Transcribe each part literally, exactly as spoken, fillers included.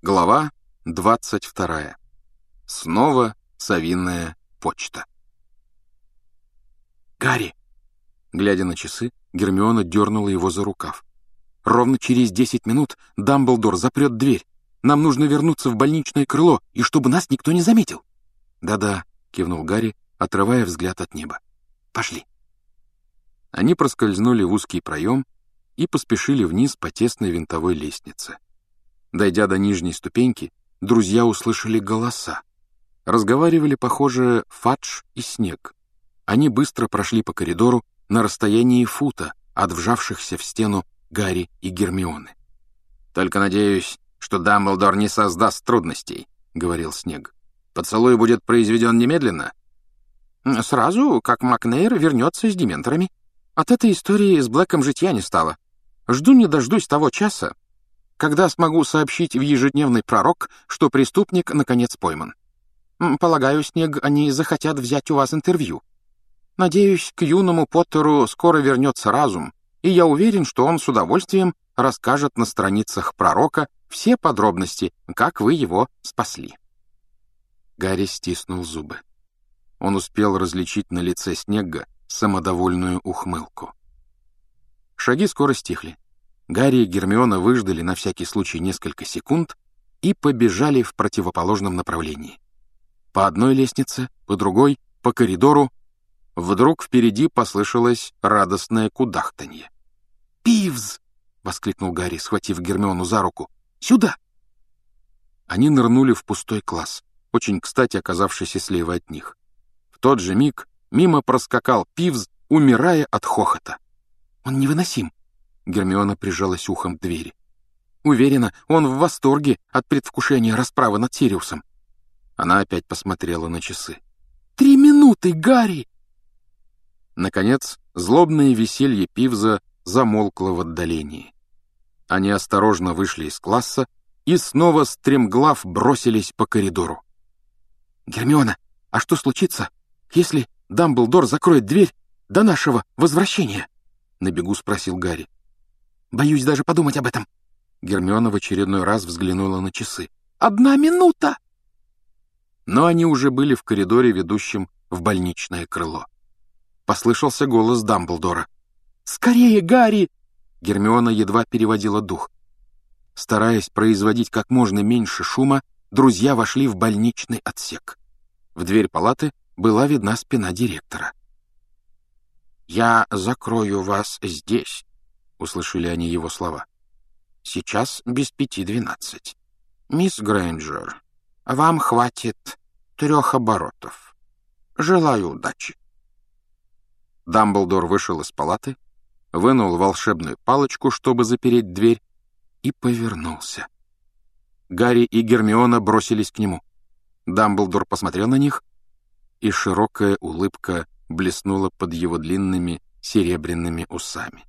Глава двадцать вторая. Снова совиная почта. «Гарри!» Глядя на часы, Гермиона дернула его за рукав. «Ровно через десять минут Дамблдор запрет дверь. Нам нужно вернуться в больничное крыло, и чтобы нас никто не заметил». «Да-да», — кивнул Гарри, отрывая взгляд от неба. «Пошли». Они проскользнули в узкий проем и поспешили вниз по тесной винтовой лестнице. Дойдя до нижней ступеньки, друзья услышали голоса. Разговаривали, похоже, Фадж и Снегг. Они быстро прошли по коридору на расстоянии фута от вжавшихся в стену Гарри и Гермионы. «Только надеюсь, что Дамблдор не создаст трудностей», — говорил Снегг. «Поцелуй будет произведен немедленно?» «Сразу, как Макнейр вернется с дементорами. От этой истории с Блэком житья не стало. Жду не дождусь того часа, когда смогу сообщить в ежедневный пророк, что преступник наконец пойман. Полагаю, Снегг, они захотят взять у вас интервью. Надеюсь, к юному Поттеру скоро вернется разум, и я уверен, что он с удовольствием расскажет на страницах пророка все подробности, как вы его спасли». Гарри стиснул зубы. Он успел различить на лице Снегга самодовольную ухмылку. Шаги скоро стихли. Гарри и Гермиона выждали на всякий случай несколько секунд и побежали в противоположном направлении. По одной лестнице, по другой, по коридору. Вдруг впереди послышалось радостное кудахтанье. «Пивз!» — воскликнул Гарри, схватив Гермиону за руку. «Сюда!» Они нырнули в пустой класс, очень кстати оказавшийся слева от них. В тот же миг мимо проскакал Пивз, умирая от хохота. «Он невыносим!» Гермиона прижалась ухом к двери. «Уверена, он в восторге от предвкушения расправы над Сириусом». Она опять посмотрела на часы. «Три минуты, Гарри!» Наконец, злобное веселье Пивза замолкло в отдалении. Они осторожно вышли из класса и снова стремглав бросились по коридору. «Гермиона, а что случится, если Дамблдор закроет дверь до нашего возвращения?» — на бегу спросил Гарри. «Боюсь даже подумать об этом». Гермиона в очередной раз взглянула на часы. «Одна минута!» Но они уже были в коридоре, ведущем в больничное крыло. Послышался голос Дамблдора. «Скорее, Гарри!» Гермиона едва переводила дух. Стараясь производить как можно меньше шума, друзья вошли в больничный отсек. В дверь палаты была видна спина директора. «Я закрою вас здесь», — услышали они его слова. «Сейчас без пяти двенадцать. Мисс Грейнджер, вам хватит трех оборотов. Желаю удачи». Дамблдор вышел из палаты, вынул волшебную палочку, чтобы запереть дверь, и повернулся. Гарри и Гермиона бросились к нему. Дамблдор посмотрел на них, и широкая улыбка блеснула под его длинными серебряными усами.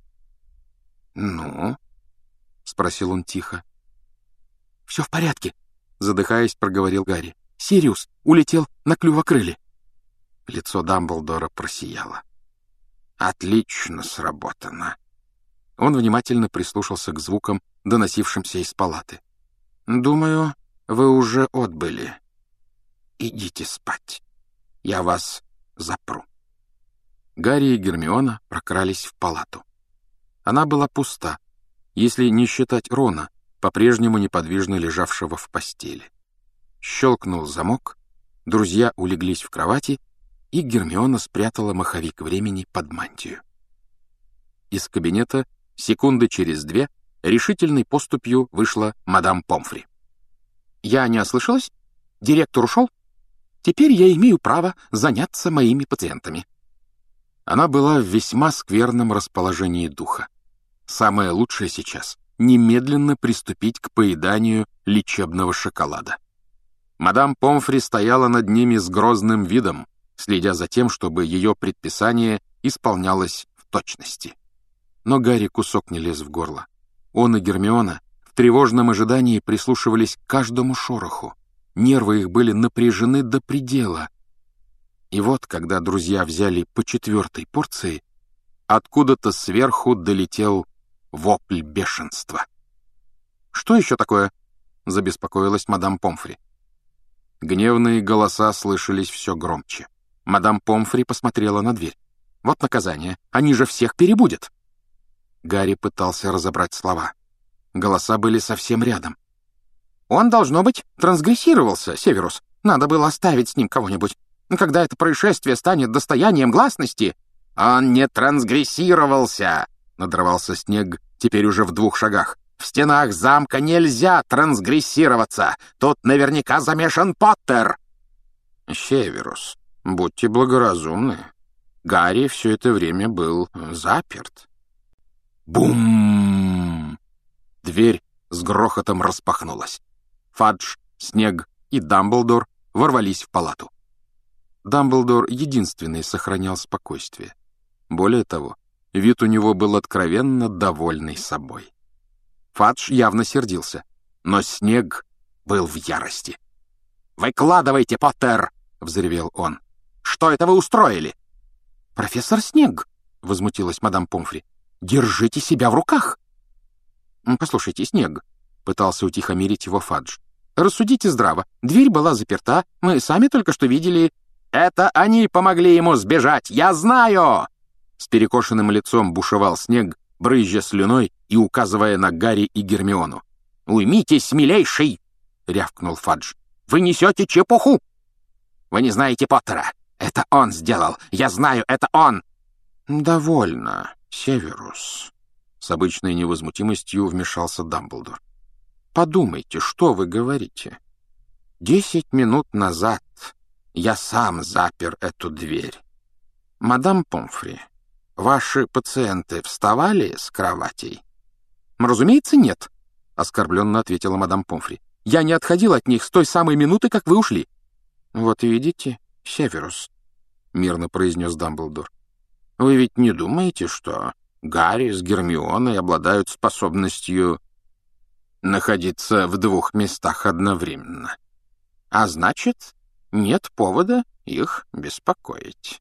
«Ну?» — спросил он тихо. «Все в порядке», — задыхаясь, проговорил Гарри. «Сириус улетел на клювокрыле». Лицо Дамблдора просияло. «Отлично сработано». Он внимательно прислушался к звукам, доносившимся из палаты. «Думаю, вы уже отбыли. Идите спать. Я вас запру». Гарри и Гермиона прокрались в палату. Она была пуста, если не считать Рона, по-прежнему неподвижно лежавшего в постели. Щелкнул замок, друзья улеглись в кровати, и Гермиона спрятала маховик времени под мантию. Из кабинета секунды через две решительной поступью вышла мадам Помфри. «Я не ослышалась? Директор ушел? Теперь я имею право заняться моими пациентами». Она была в весьма скверном расположении духа. Самое лучшее сейчас — немедленно приступить к поеданию лечебного шоколада. Мадам Помфри стояла над ними с грозным видом, следя за тем, чтобы ее предписание исполнялось в точности. Но Гарри кусок не лез в горло. Он и Гермиона в тревожном ожидании прислушивались к каждому шороху. Нервы их были напряжены до предела. И вот, когда друзья взяли по четвертой порции, откуда-то сверху долетел вопль бешенства. «Что еще такое?» забеспокоилась мадам Помфри. Гневные голоса слышались все громче. Мадам Помфри посмотрела на дверь. «Вот наказание. Они же всех перебудят!» Гарри пытался разобрать слова. Голоса были совсем рядом. «Он, должно быть, трансгрессировался, Северус. Надо было оставить с ним кого-нибудь. Когда это происшествие станет достоянием гласности...» «Он не трансгрессировался!» — надрывался Снегг, теперь уже в двух шагах. «В стенах замка нельзя трансгрессироваться! Тут наверняка замешан Поттер!» «Северус, будьте благоразумны. Гарри все это время был заперт». Бум! Дверь с грохотом распахнулась. Фадж, Снегг и Дамблдор ворвались в палату. Дамблдор единственный сохранял спокойствие. Более того, вид у него был откровенно довольный собой. Фадж явно сердился, но Снегг был в ярости. «Выкладывайте, Поттер!» — взревел он. «Что это вы устроили?» «Профессор Снегг!» — возмутилась мадам Помфри. «Держите себя в руках!» «Послушайте, Снегг!» — пытался утихомирить его Фадж. «Рассудите здраво. Дверь была заперта. Мы сами только что видели...» «Это они помогли ему сбежать! Я знаю!» С перекошенным лицом бушевал Снегг, брызжа слюной и указывая на Гарри и Гермиону. «Уймитесь, милейший!» — рявкнул Фадж. «Вы несете чепуху! Вы не знаете Поттера! Это он сделал! Я знаю, это он!» «Довольно, Северус!» — с обычной невозмутимостью вмешался Дамблдор. «Подумайте, что вы говорите. Десять минут назад я сам запер эту дверь. Мадам Помфри, ваши пациенты вставали с кроватей?» «Разумеется, нет», — оскорбленно ответила мадам Помфри. «Я не отходил от них с той самой минуты, как вы ушли». «Вот видите, Северус», — мирно произнес Дамблдор. «Вы ведь не думаете, что Гарри с Гермионой обладают способностью находиться в двух местах одновременно? А значит, нет повода их беспокоить».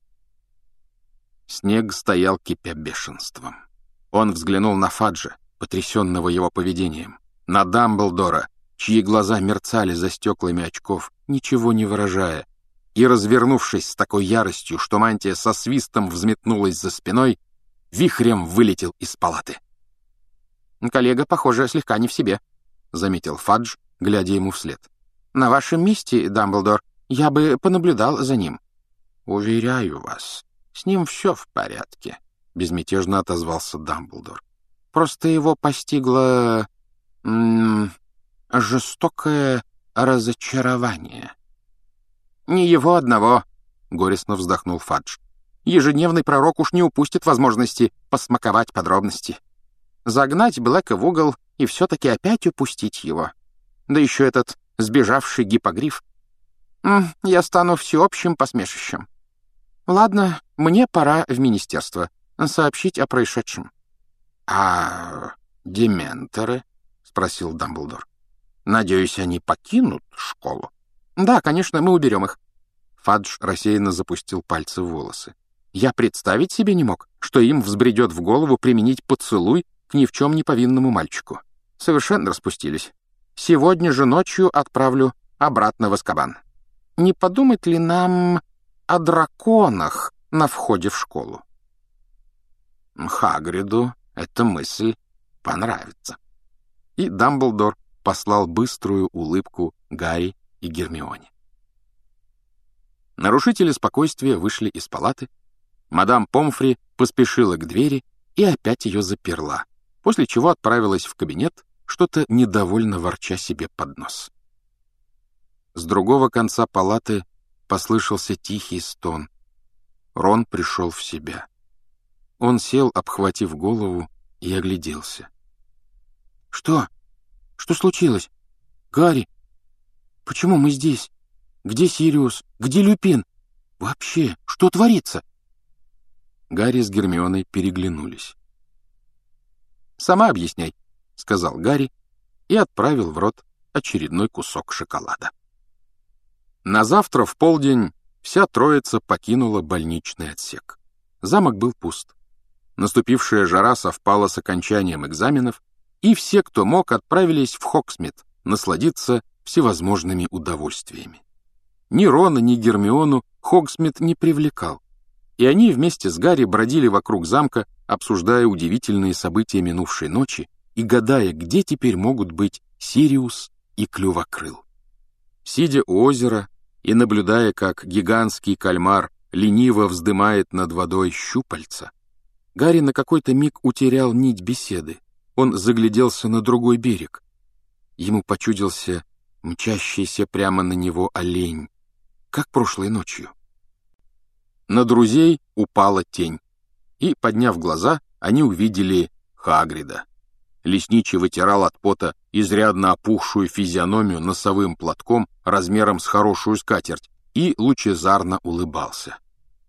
Снегг стоял, кипя бешенством. Он взглянул на Фаджа, потрясенного его поведением, на Дамблдора, чьи глаза мерцали за стеклами очков, ничего не выражая, и, развернувшись с такой яростью, что мантия со свистом взметнулась за спиной, вихрем вылетел из палаты. «Коллега, похоже, слегка не в себе», — заметил Фадж, глядя ему вслед. «На вашем месте, Дамблдор, я бы понаблюдал за ним». «Уверяю вас, с ним все в порядке», — безмятежно отозвался Дамблдор. «Просто его постигло... М- жестокое разочарование». «Не его одного», — горестно вздохнул Фадж. «Ежедневный пророк уж не упустит возможности посмаковать подробности. Загнать Блэка в угол и все-таки опять упустить его. Да еще этот сбежавший гиппогриф. М, я стану всеобщим посмешищем. Ладно, мне пора в министерство сообщить о происшедшем». «А дементоры?» — спросил Дамблдор. «Надеюсь, они покинут школу?» «Да, конечно, мы уберем их». Фадж рассеянно запустил пальцы в волосы. «Я представить себе не мог, что им взбредет в голову применить поцелуй к ни в чем не повинному мальчику. Совершенно распустились. Сегодня же ночью отправлю обратно в Азкабан. Не подумать ли нам о драконах на входе в школу?» Хагриду эта мысль понравится. И Дамблдор послал быструю улыбку Гарри и Гермионе. Нарушители спокойствия вышли из палаты. Мадам Помфри поспешила к двери и опять ее заперла, после чего отправилась в кабинет, что-то недовольно ворча себе под нос. С другого конца палаты послышался тихий стон. Рон пришел в себя. Он сел, обхватив голову, и огляделся. «Что? Что случилось? Гарри? Почему мы здесь? Где Сириус? Где Люпин? Вообще, что творится?» Гарри с Гермионой переглянулись. «Сама объясняй», — сказал Гарри и отправил в рот очередной кусок шоколада. На завтра в полдень вся троица покинула больничный отсек. Замок был пуст. Наступившая жара совпала с окончанием экзаменов, и все, кто мог, отправились в Хогсмит насладиться всевозможными удовольствиями. Ни Рона, ни Гермиону Хогсмит не привлекал, и они вместе с Гарри бродили вокруг замка, обсуждая удивительные события минувшей ночи и гадая, где теперь могут быть Сириус и Клювокрыл. Сидя у озера и наблюдая, как гигантский кальмар лениво вздымает над водой щупальца, Гарри на какой-то миг утерял нить беседы. Он загляделся на другой берег. Ему почудился мчащийся прямо на него олень, как прошлой ночью. На друзей упала тень, и, подняв глаза, они увидели Хагрида. Лесничий вытирал от пота изрядно опухшую физиономию носовым платком размером с хорошую скатерть и лучезарно улыбался.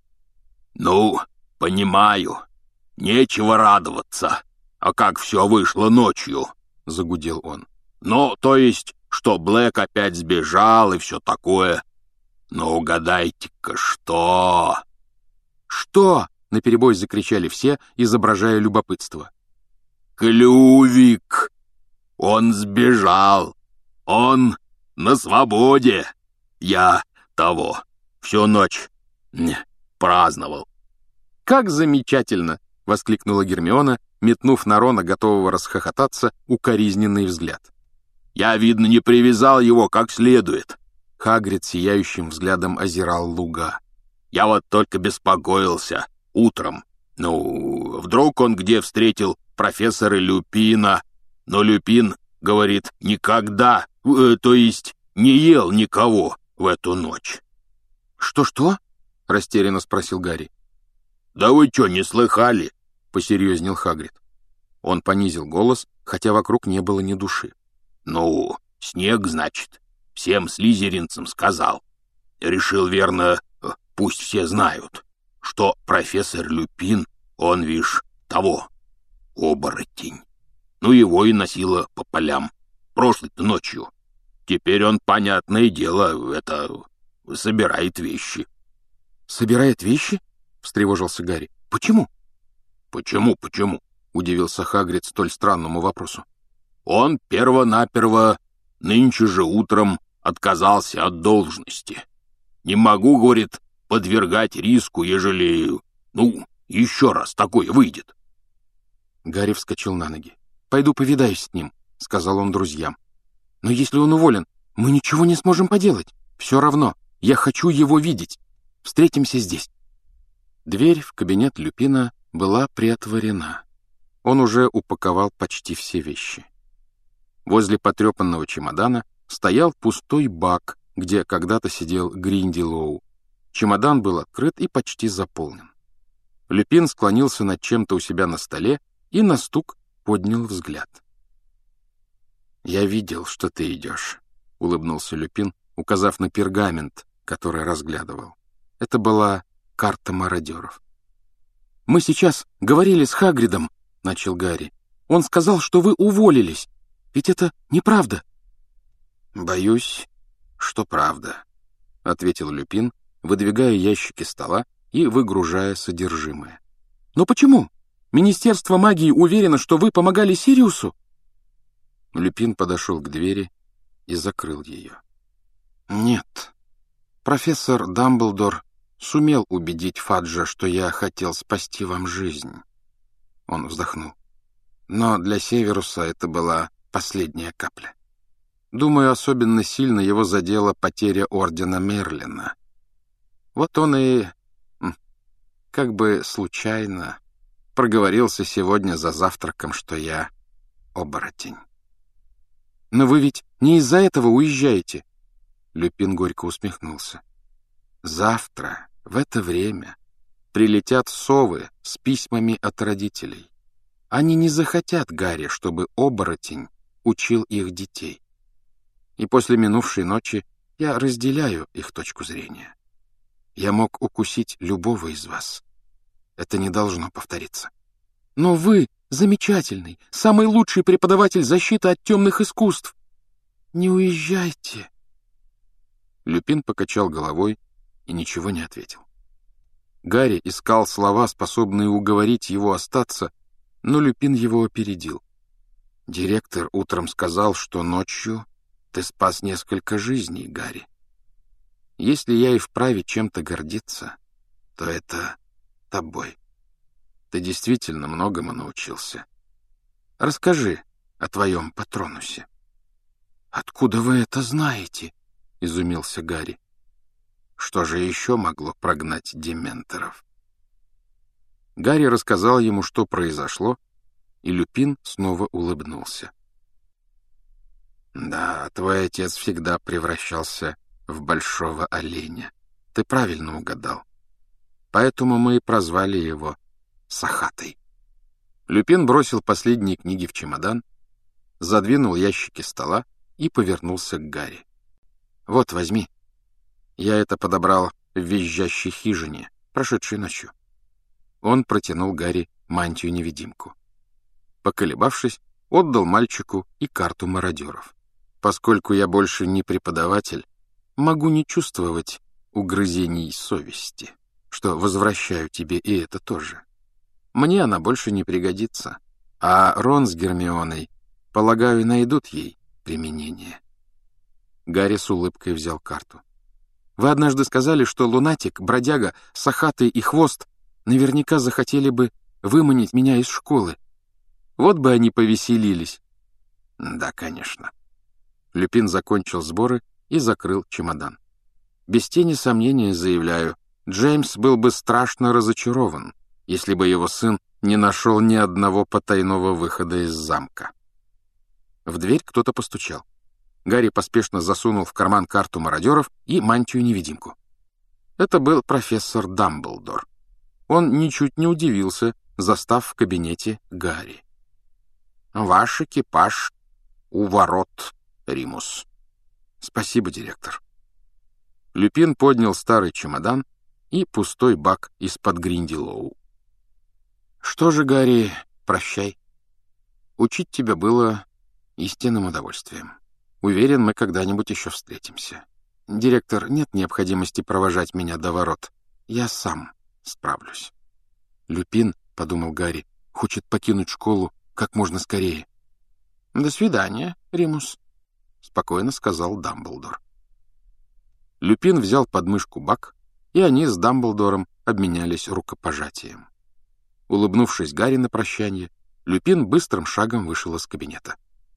«Ну, понимаю, нечего радоваться, а как все вышло ночью», — загудел он. «Ну, то есть, что Блэк опять сбежал и все такое. Но угадайте-ка, что...» «Что?» — наперебой закричали все, изображая любопытство. «Клювик! Он сбежал! Он на свободе! Я того всю ночь праздновал!» «Как замечательно!» — воскликнула Гермиона, метнув на Рона, готового расхохотаться, укоризненный взгляд. «Я, видно, не привязал его как следует!» Хагрид сияющим взглядом озирал луга. «Я вот только беспокоился утром. Ну, вдруг он где встретил профессора Люпина, но Люпин, говорит, никогда, э, то есть не ел никого в эту ночь». «Что-что?» — растерянно спросил Гарри. «Да вы что, не слыхали?» — посерьезнел Хагрид. Он понизил голос, хотя вокруг не было ни души. «Ну, Снег, значит, всем слизеринцам сказал. Решил, верно, пусть все знают, что профессор Люпин, он, вишь, того, оборотень. Ну, его и носило по полям прошлой-то ночью. Теперь он, понятное дело, это, собирает вещи». «Собирает вещи?» — встревожился Гарри. «Почему?» «Почему, почему?» — удивился Хагрид столь странному вопросу. «Он перво-наперво нынче же утром отказался от должности. Не могу, говорит, подвергать риску, ежели, ну, еще раз такое выйдет». Гарри вскочил на ноги. «Пойду повидаюсь с ним», — сказал он друзьям. «Но если он уволен, мы ничего не сможем поделать. Все равно, я хочу его видеть. Встретимся здесь». Дверь в кабинет Люпина была приотворена. Он уже упаковал почти все вещи. Возле потрепанного чемодана стоял пустой бак, где когда-то сидел Гриндилоу. Чемодан был открыт и почти заполнен. Люпин склонился над чем-то у себя на столе и на стук поднял взгляд. «Я видел, что ты идешь», — улыбнулся Люпин, указав на пергамент, который разглядывал. Это была карта мародеров. «Мы сейчас говорили с Хагридом», — начал Гарри. «Он сказал, что вы уволились. Ведь это неправда». «Боюсь, что правда», — ответил Люпин, выдвигая ящики стола и выгружая содержимое. «Но почему? Министерство магии уверено, что вы помогали Сириусу?» Люпин подошел к двери и закрыл ее. «Нет, профессор Дамблдор сумел убедить Фаджа, что я хотел спасти вам жизнь». Он вздохнул. «Но для Северуса это была последняя капля. Думаю, особенно сильно его задела потеря ордена Мерлина. Вот он и, как бы случайно, проговорился сегодня за завтраком, что я оборотень». «Но вы ведь не из-за этого уезжаете?» Люпин горько усмехнулся. «Завтра, в это время, прилетят совы с письмами от родителей. Они не захотят, Гарри, чтобы оборотень учил их детей. И после минувшей ночи я разделяю их точку зрения. Я мог укусить любого из вас. Это не должно повториться». «Но вы замечательный, самый лучший преподаватель защиты от темных искусств. Не уезжайте». Люпин покачал головой и ничего не ответил. Гарри искал слова, способные уговорить его остаться, но Люпин его опередил. «Директор утром сказал, что ночью Ты спас несколько жизней, Гарри. Если я и вправе чем-то гордиться, то это тобой. Ты действительно многому научился. Расскажи о твоем Патронусе». «Откуда вы это знаете?» — изумился Гарри. «Что же еще могло прогнать дементоров?» Гарри рассказал ему, что произошло, и Люпин снова улыбнулся. «Да, твой отец всегда превращался в большого оленя. Ты правильно угадал. Поэтому мы и прозвали его Сахатой». Люпин бросил последние книги в чемодан, задвинул ящики стола и повернулся к Гарри. «Вот, возьми. Я это подобрал в визжащей хижине, прошедшей ночью». Он протянул Гарри мантию-невидимку. Поколебавшись, отдал мальчику и карту мародеров. «Поскольку я больше не преподаватель, могу не чувствовать угрызений совести, что возвращаю тебе и это тоже. Мне она больше не пригодится, а Рон с Гермионой, полагаю, найдут ей применение». Гарри с улыбкой взял карту. «Вы однажды сказали, что лунатик, бродяга, Сахатый и Хвост наверняка захотели бы выманить меня из школы. Вот бы они повеселились». «Да, конечно». Люпин закончил сборы и закрыл чемодан. «Без тени сомнения заявляю, Джеймс был бы страшно разочарован, если бы его сын не нашел ни одного потайного выхода из замка». В дверь кто-то постучал. Гарри поспешно засунул в карман карту мародеров и мантию-невидимку. Это был профессор Дамблдор. Он ничуть не удивился, застав в кабинете Гарри. «Ваш экипаж у ворот, Римус». «Спасибо, директор». Люпин поднял старый чемодан и пустой бак из-под Гриндилоу. «Что же, Гарри, прощай. Учить тебя было истинным удовольствием. Уверен, мы когда-нибудь еще встретимся. Директор, нет необходимости провожать меня до ворот. Я сам справлюсь». «Люпин, — подумал Гарри, — хочет покинуть школу как можно скорее». «До свидания, Римус», — спокойно сказал Дамблдор. Люпин взял под мышку бак, и они с Дамблдором обменялись рукопожатием. Улыбнувшись Гарри на прощание, Люпин быстрым шагом вышел из кабинета.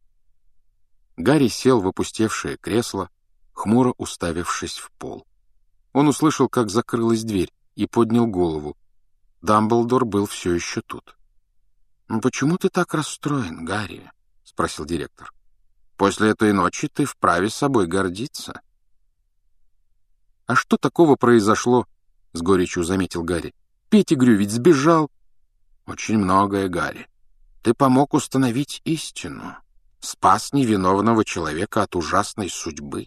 Гарри сел в опустевшее кресло, хмуро уставившись в пол. Он услышал, как закрылась дверь, и поднял голову. Дамблдор был все еще тут. «Почему ты так расстроен, Гарри?» — спросил директор. «После этой ночи ты вправе собой гордиться». «А что такого произошло?» — с горечью заметил Гарри. «Петтигрю ведь сбежал». «Очень многое, Гарри. Ты помог установить истину. Спас невиновного человека от ужасной судьбы».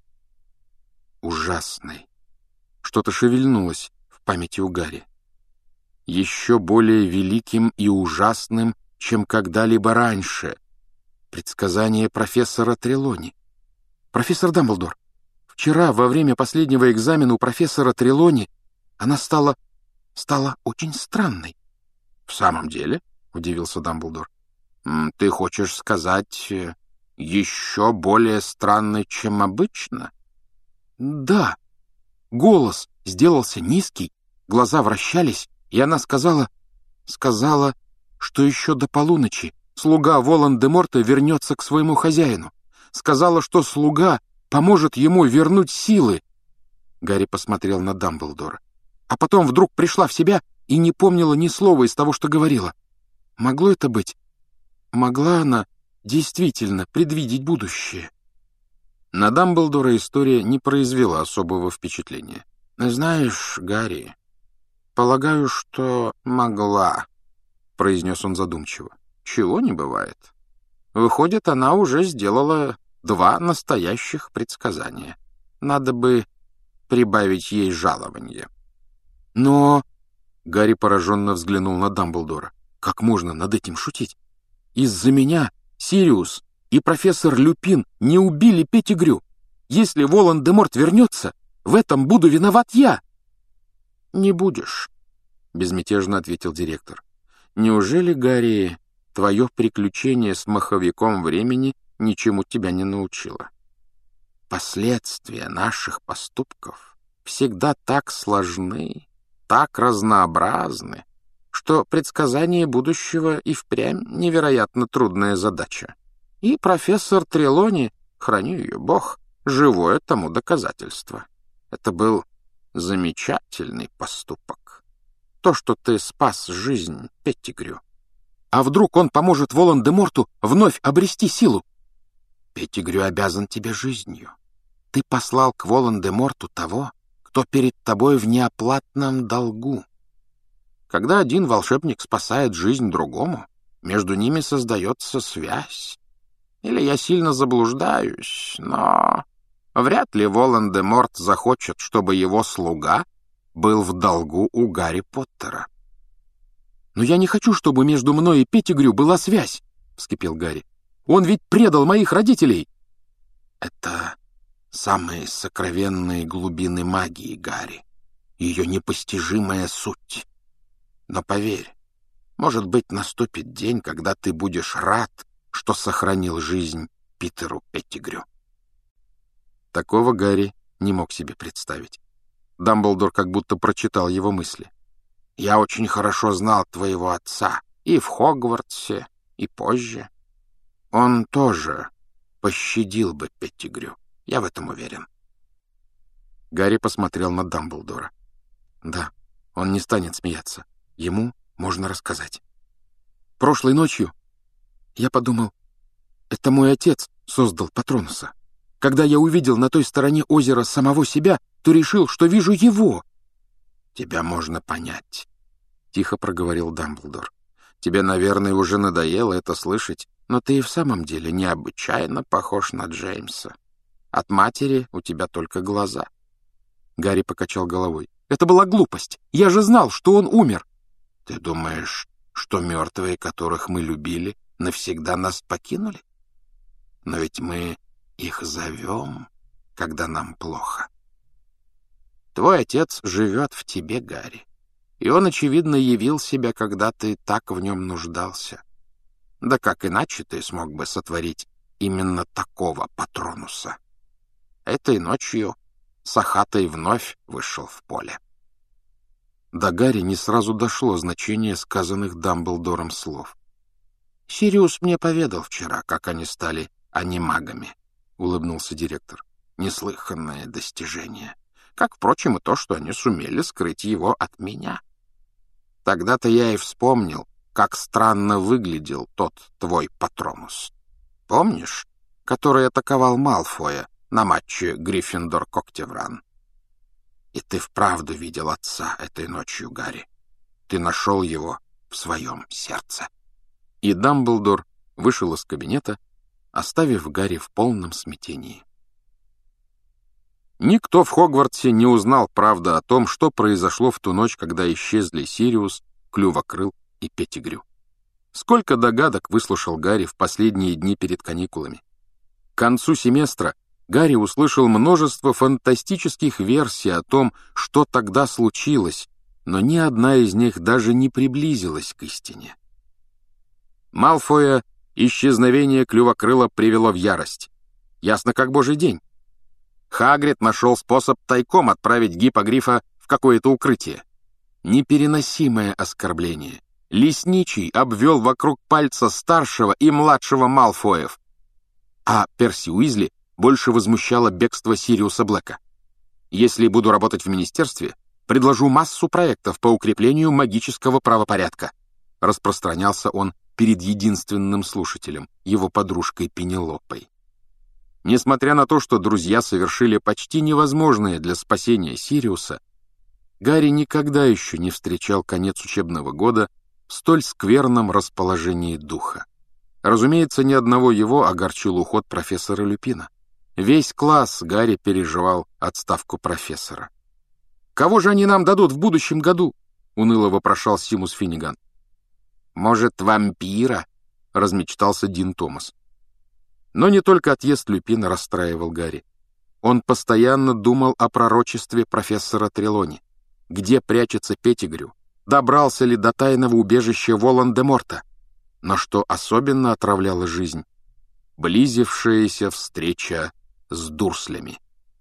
«Ужасной». Что-то шевельнулось в памяти у Гарри. «Еще более великим и ужасным, чем когда-либо раньше. Предсказание профессора Трелони. Профессор Дамблдор, вчера во время последнего экзамена у профессора Трелони она стала... стала очень странной». «В самом деле?» — удивился Дамблдор. «Ты хочешь сказать, еще более странной, чем обычно?» «Да». Голос сделался низкий, глаза вращались, и она сказала... сказала, что еще до полуночи слуга Волан-де-Морта вернется к своему хозяину. Сказала, что слуга поможет ему вернуть силы. Гарри посмотрел на Дамблдора. А потом вдруг пришла в себя и не помнила ни слова из того, что говорила. Могло это быть? Могла она действительно предвидеть будущее? На Дамблдора история не произвела особого впечатления. «Знаешь, Гарри, полагаю, что могла», — произнес он задумчиво. «Чего не бывает. Выходит, она уже сделала два настоящих предсказания. Надо бы прибавить ей жалование». «Но...» — Гарри пораженно взглянул на Дамблдора. «Как можно над этим шутить? Из-за меня Сириус и профессор Люпин не убили Петтигрю. Если Волан-де-Морт вернется, в этом буду виноват я». «Не будешь», — безмятежно ответил директор. «Неужели, Гарри, твое приключение с маховиком времени ничему тебя не научило? последствия наших поступков всегда так сложны, так разнообразны, что предсказание будущего и впрямь невероятно трудная задача. И профессор Трелони, храни ее Бог, живое тому доказательство. Это был замечательный поступок. То, что ты спас жизнь Петтигрю. А вдруг он поможет Волан-де-Морту вновь обрести силу? Петтигрю обязан тебе жизнью. Ты послал к Волан-де-Морту того, кто перед тобой в неоплатном долгу. Когда один волшебник спасает жизнь другому, между ними создается связь. Или я сильно заблуждаюсь, но вряд ли Волан-де-Морт захочет, чтобы его слуга был в долгу у Гарри Поттера. «Но я не хочу, чтобы между мной и Петтигрю была связь», — вскипел Гарри. «Он ведь предал моих родителей». «Это самые сокровенные глубины магии, Гарри, ее непостижимая суть. Но поверь, может быть, наступит день, когда ты будешь рад, что сохранил жизнь Питеру Петтигрю». Такого Гарри не мог себе представить. Дамблдор как будто прочитал его мысли. «Я очень хорошо знал твоего отца и в Хогвартсе, и позже. Он тоже пощадил бы Петтигрю, я в этом уверен». Гарри посмотрел на Дамблдора. Да, он не станет смеяться. Ему можно рассказать. Прошлой ночью я подумал, это мой отец создал Патронуса. Когда я увидел на той стороне озера самого себя, то решил, что вижу его. «Тебя можно понять», — тихо проговорил Дамблдор. «Тебе, наверное, уже надоело это слышать, но ты и в самом деле необычайно похож на Джеймса. От матери у тебя только глаза». Гарри покачал головой. «Это была глупость. Я же знал, что он умер». «Ты думаешь, что мертвые, которых мы любили, навсегда нас покинули? Но ведь мы их зовем, когда нам плохо. Твой отец живет в тебе, Гарри, и он, очевидно, явил себя, когда ты так в нем нуждался. Да как иначе ты смог бы сотворить именно такого Патронуса? Этой ночью Сахатай вновь вышел в поле». До Гарри не сразу дошло значение сказанных Дамблдором слов. «Сириус мне поведал вчера, как они стали анимагами», — улыбнулся директор. «Неслыханное достижение. Как, впрочем, и то, что они сумели скрыть его от меня. Тогда-то я и вспомнил, как странно выглядел тот твой Патронус. Помнишь, который атаковал Малфоя на матче Гриффиндор-Когтевран? И ты вправду видел отца этой ночью, Гарри. Ты нашел его в своем сердце». И Дамблдор вышел из кабинета, оставив Гарри в полном смятении. Никто в Хогвартсе не узнал правды о том, что произошло в ту ночь, когда исчезли Сириус, Клювокрыл и Петтигрю. Сколько догадок выслушал Гарри в последние дни перед каникулами. К концу семестра Гарри услышал множество фантастических версий о том, что тогда случилось, но ни одна из них даже не приблизилась к истине. Малфоя исчезновение Клювокрыла привело в ярость. Ясно как божий день. Хагрид нашел способ тайком отправить Гиппогрифа в какое-то укрытие. Непереносимое оскорбление. Лесничий обвел вокруг пальца старшего и младшего Малфоев. А Перси Уизли больше возмущало бегство Сириуса Блэка. «Если буду работать в министерстве, предложу массу проектов по укреплению магического правопорядка», распространялся он перед единственным слушателем, его подружкой Пенелопой. Несмотря на то, что друзья совершили почти невозможное для спасения Сириуса, Гарри никогда еще не встречал конец учебного года в столь скверном расположении духа. Разумеется, ни одного его огорчил уход профессора Люпина. Весь класс Гарри переживал отставку профессора. «Кого же они нам дадут в будущем году?» — уныло вопрошал Симус Финниган. «Может, вампира?» — размечтался Дин Томас. Но не только отъезд Люпина расстраивал Гарри. Он постоянно думал о пророчестве профессора Трелони. Где прячется Петтигрю? Добрался ли до тайного убежища Волан-де-Морта? Но что особенно отравляло жизнь? Близившаяся встреча с дурслями.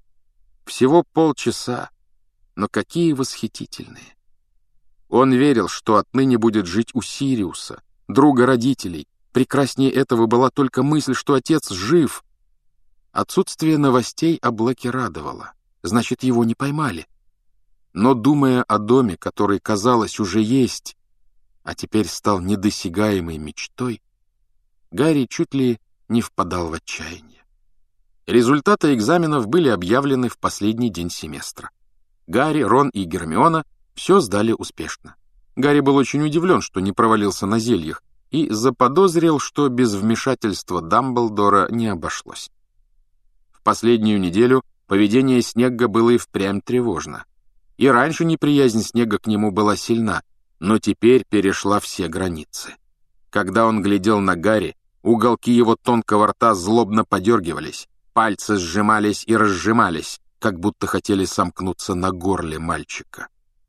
Всего полчаса, но какие восхитительные. Он верил, что отныне будет жить у Сириуса, друга родителей. Прекраснее этого была только мысль, что отец жив. Отсутствие новостей о Блэке радовало. Значит, его не поймали. Но, думая о доме, который, казалось, уже есть, а теперь стал недосягаемой мечтой, Гарри чуть ли не впадал в отчаяние. Результаты экзаменов были объявлены в последний день семестра. Гарри, Рон и Гермиона все сдали успешно. Гарри был очень удивлен, что не провалился на зельях, и заподозрил, что без вмешательства Дамблдора не обошлось. В последнюю неделю поведение Снегга было и впрямь тревожно. И раньше неприязнь Снегга к нему была сильна, но теперь перешла все границы. Когда он глядел на Гарри, уголки его тонкого рта злобно подергивались, пальцы сжимались и разжимались, как будто хотели сомкнуться на горле мальчика.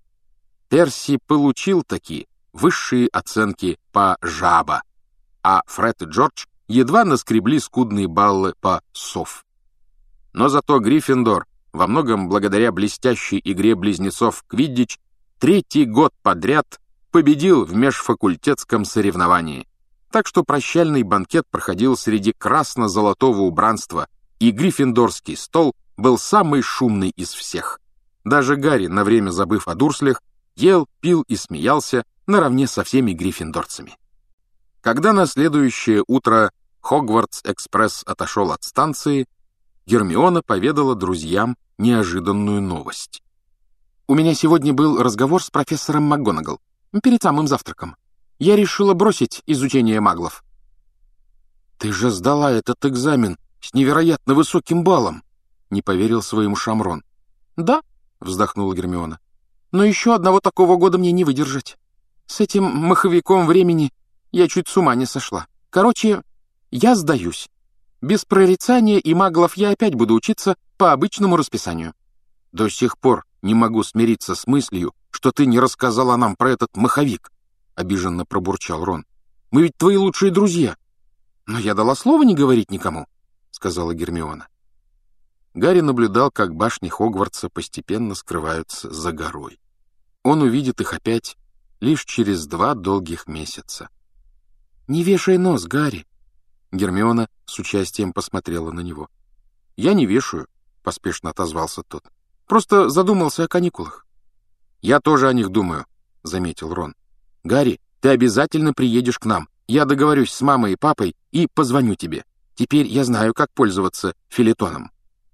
Перси получил такие высшие оценки по жаба, а Фред и Джордж едва наскребли скудные баллы по сов. Но зато Гриффиндор, во многом благодаря блестящей игре близнецов в квиддич, третий год подряд победил в межфакультетском соревновании. Так что прощальный банкет проходил среди красно-золотого убранства, и гриффиндорский стол был самый шумный из всех. Даже Гарри, на время забыв о дурслях, ел, пил и смеялся наравне со всеми гриффиндорцами. Когда на следующее утро Хогвартс-экспресс отошел от станции, Гермиона поведала друзьям неожиданную новость. «У меня сегодня был разговор с профессором МакГонагал перед самым завтраком. Я решила бросить изучение маглов». «Ты же сдала этот экзамен с невероятно высоким баллом», — не поверил своим ушам Рон. «Да», — вздохнула Гермиона, — «но еще одного такого года мне не выдержать. С этим маховиком времени я чуть с ума не сошла. Короче, я сдаюсь. Без прорицания и маглов я опять буду учиться по обычному расписанию». «До сих пор не могу смириться с мыслью, что ты не рассказала нам про этот маховик», — обиженно пробурчал Рон. «Мы ведь твои лучшие друзья». «Но я дала слово не говорить никому», — сказала Гермиона. Гарри наблюдал, как башни Хогвартса постепенно скрываются за горой. Он увидит их опять лишь через два долгих месяца. «Не вешай нос, Гарри!» Гермиона с участием посмотрела на него. «Я не вешаю», — поспешно отозвался тот. «Просто задумался о каникулах». «Я тоже о них думаю», — заметил Рон. «Гарри, ты обязательно приедешь к нам. Я договорюсь с мамой и папой и позвоню тебе. Теперь я знаю, как пользоваться филетоном».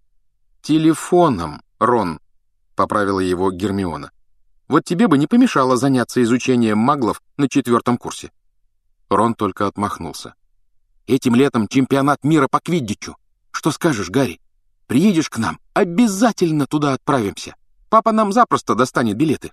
«Телефоном, Рон», — поправила его Гермиона. «Вот тебе бы не помешало заняться изучением маглов на четвертом курсе». Рон только отмахнулся. «Этим летом чемпионат мира по квиддичу. Что скажешь, Гарри? Приедешь к нам, обязательно туда отправимся. Папа нам запросто достанет билеты».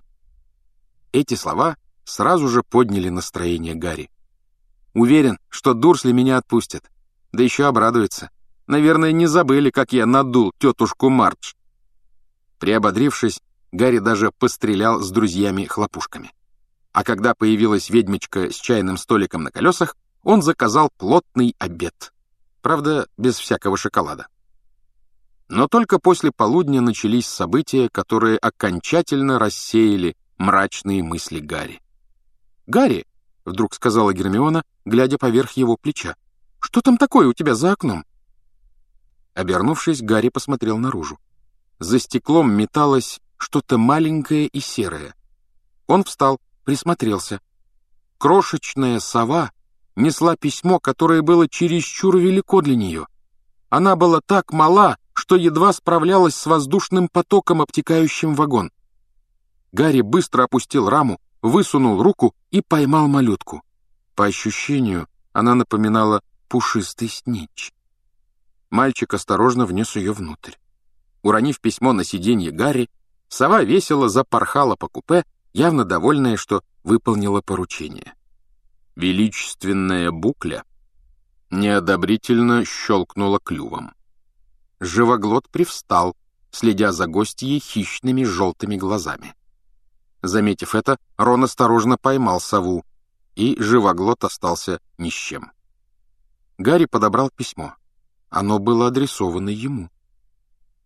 Эти слова сразу же подняли настроение Гарри. «Уверен, что Дурсли меня отпустят. Да еще обрадуется. Наверное, не забыли, как я надул тетушку Мардж». Приободрившись, Гарри даже пострелял с друзьями-хлопушками. А когда появилась ведьмочка с чайным столиком на колесах, он заказал плотный обед. Правда, без всякого шоколада. Но только после полудня начались события, которые окончательно рассеяли мрачные мысли Гарри. «Гарри», — вдруг сказала Гермиона, глядя поверх его плеча, — «что там такое у тебя за окном?» Обернувшись, Гарри посмотрел наружу. За стеклом металось что-то маленькое и серое. Он встал, присмотрелся. Крошечная сова несла письмо, которое было чересчур велико для нее. Она была так мала, что едва справлялась с воздушным потоком, обтекающим вагон. Гарри быстро опустил раму, высунул руку и поймал малютку. По ощущению, она напоминала пушистый снитч. Мальчик осторожно внес ее внутрь. Уронив письмо на сиденье Гарри, сова весело запорхала по купе, явно довольная, что выполнила поручение. Величественная букля неодобрительно щелкнула клювом. Живоглот привстал, следя за гостьей хищными желтыми глазами. Заметив это, Рон осторожно поймал сову, и Живоглот остался ни с чем. Гарри подобрал письмо. Оно было адресовано ему.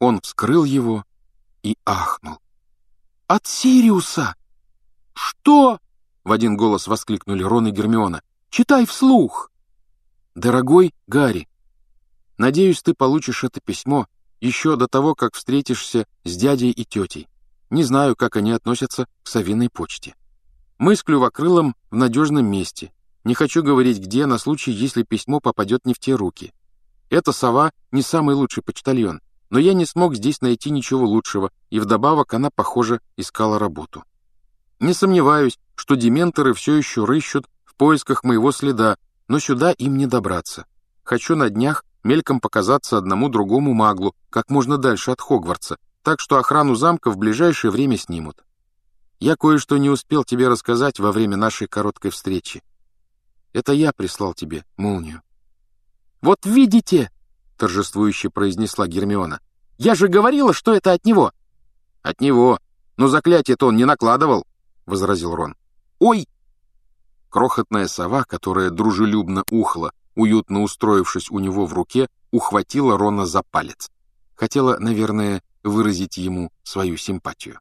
Он вскрыл его и ахнул. «От Сириуса!» «Что?» — в один голос воскликнули Рон и Гермиона. «Читай вслух!» «Дорогой Гарри, надеюсь, ты получишь это письмо еще до того, как встретишься с дядей и тетей. Не знаю, как они относятся к совиной почте. Мы с Клювокрылом в надежном месте. Не хочу говорить где, на случай, если письмо попадет не в те руки. Эта сова не самый лучший почтальон, но я не смог здесь найти ничего лучшего, и вдобавок она, похоже, искала работу. Не сомневаюсь, что дементоры все еще рыщут в поисках моего следа, но сюда им не добраться. Хочу на днях мельком показаться одному другому маглу, как можно дальше от Хогвартса, так что охрану замка в ближайшее время снимут. Я кое-что не успел тебе рассказать во время нашей короткой встречи. Это я прислал тебе молнию». «Вот видите!» — торжествующе произнесла Гермиона. «Я же говорила, что это от него!» «От него! Но заклятие-то он не накладывал!» — возразил Рон. «Ой!» Крохотная сова, которая дружелюбно ухла, уютно устроившись у него в руке, ухватила Рона за палец. Хотела, наверное, выразить ему свою симпатию.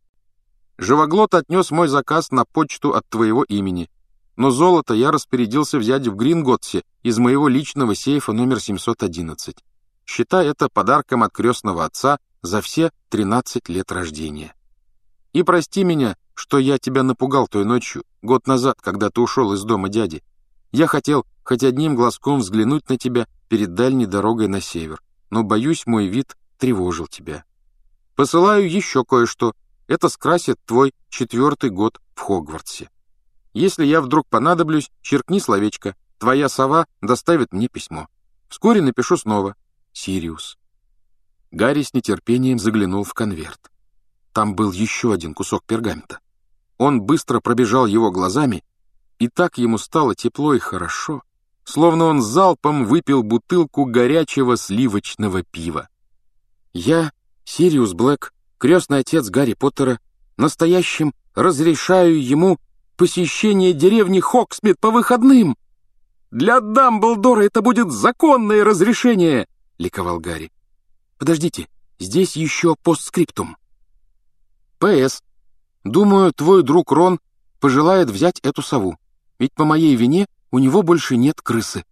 «Живоглот отнес мой заказ на почту от твоего имени, но золото я распорядился взять в Гринготсе из моего личного сейфа номер семьсот одиннадцать. Считай это подарком от крестного отца за все тринадцать лет рождения. И прости меня, что я тебя напугал той ночью, год назад, когда ты ушел из дома дяди. Я хотел хоть одним глазком взглянуть на тебя перед дальней дорогой на север, но, боюсь, мой вид тревожил тебя. Посылаю еще кое-что. Это скрасит твой четвертый год в Хогвартсе. Если я вдруг понадоблюсь, черкни словечко. Твоя сова доставит мне письмо. Вскоре напишу снова. Сириус». Гарри с нетерпением заглянул в конверт. Там был еще один кусок пергамента. Он быстро пробежал его глазами, и так ему стало тепло и хорошо, словно он залпом выпил бутылку горячего сливочного пива. «Я, Сириус Блэк, крестный отец Гарри Поттера, настоящим разрешаю ему посещение деревни Хогсмит по выходным. Для Дамблдора это будет законное разрешение!» — ликовал Гарри. «Подождите, здесь еще постскриптум. П С. Думаю, твой друг Рон пожелает взять эту сову, ведь по моей вине у него больше нет крысы».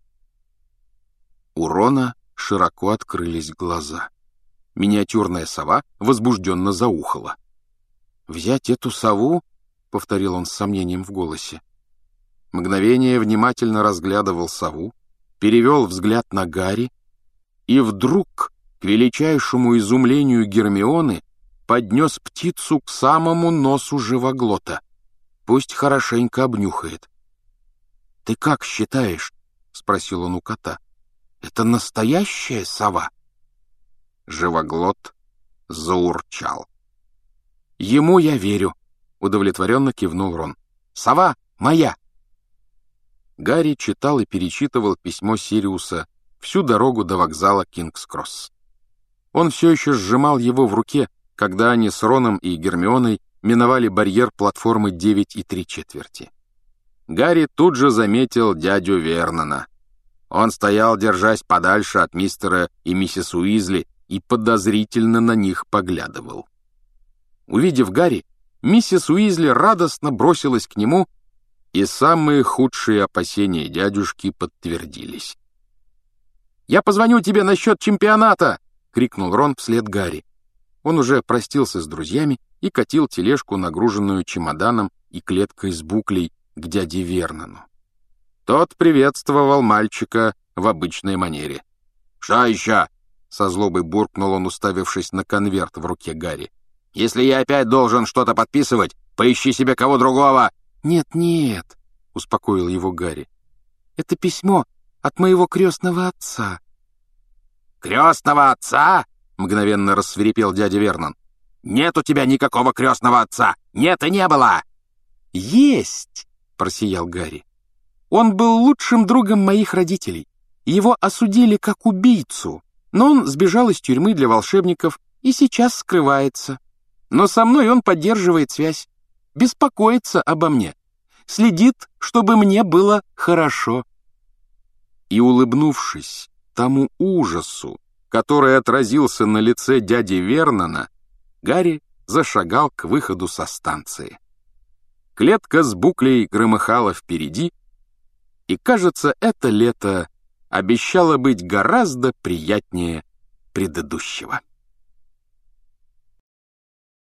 У Рона широко открылись глаза. Миниатюрная сова возбужденно заухала. «Взять эту сову?» — повторил он с сомнением в голосе. Мгновение внимательно разглядывал сову, перевел взгляд на Гарри и вдруг, к величайшему изумлению Гермионы, поднес птицу к самому носу живоглота. Пусть хорошенько обнюхает. «Ты как считаешь?» — спросил он у кота. «Это настоящая сова?» Живоглот заурчал. «Ему я верю», — удовлетворенно кивнул Рон. «Сова моя!» Гарри читал и перечитывал письмо Сириуса всю дорогу до вокзала Кингс-Кросс. Он все еще сжимал его в руке, когда они с Роном и Гермионой миновали барьер платформы девять и три четверти. Гарри тут же заметил дядю Вернона. Он стоял, держась подальше от мистера и миссис Уизли, и подозрительно на них поглядывал. Увидев Гарри, миссис Уизли радостно бросилась к нему, и самые худшие опасения дядюшки подтвердились. «Я позвоню тебе насчет чемпионата!» — крикнул Рон вслед Гарри. Он уже простился с друзьями и катил тележку, нагруженную чемоданом и клеткой с буклей, к дяде Вернону. Тот приветствовал мальчика в обычной манере. «Что еще?» — со злобой буркнул он, уставившись на конверт в руке Гарри. «Если я опять должен что-то подписывать, поищи себе кого другого!» «Нет-нет», — успокоил его Гарри. «Это письмо от моего крестного отца». «Крестного отца?» — мгновенно рассвирепел дядя Вернон. «Нет у тебя никакого крестного отца! Нет и не было!» «Есть!» — просиял Гарри. «Он был лучшим другом моих родителей. Его осудили как убийцу, но он сбежал из тюрьмы для волшебников и сейчас скрывается. Но со мной он поддерживает связь, беспокоится обо мне, следит, чтобы мне было хорошо». И, улыбнувшись тому ужасу, который отразился на лице дяди Вернона, Гарри зашагал к выходу со станции. Клетка с буклей громыхала впереди, и, кажется, это лето обещало быть гораздо приятнее предыдущего.